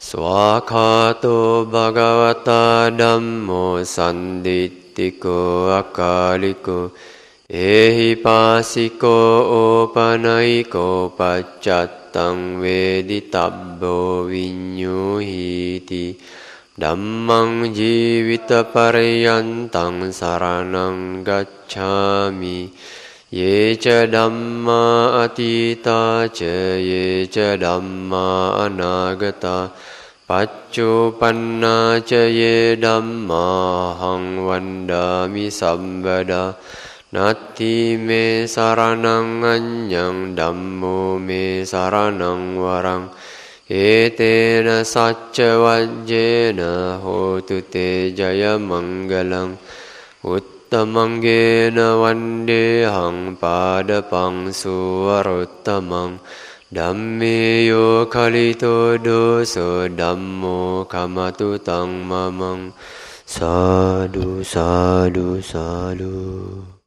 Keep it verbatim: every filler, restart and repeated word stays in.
Swakato bhagavata dhammo sanditthiko akaliko ehipasiko opanaiko paccattang veditabbo vinyuhiti dhammang jivita pariyantang saranang gacchami ye ca dhamma atita ca ye ca dhamma anagata paccupanna ca ye dhamma hang vandami sabbada natti me saranang anyang dhammo me saranang warang etena sacca vajjena hotu te jaya manggalang uttamanggena vandehang padapang suwaruttamang dhammeyo kalito doso dhammo kamatutang mamang sadhu sadhu sadhu.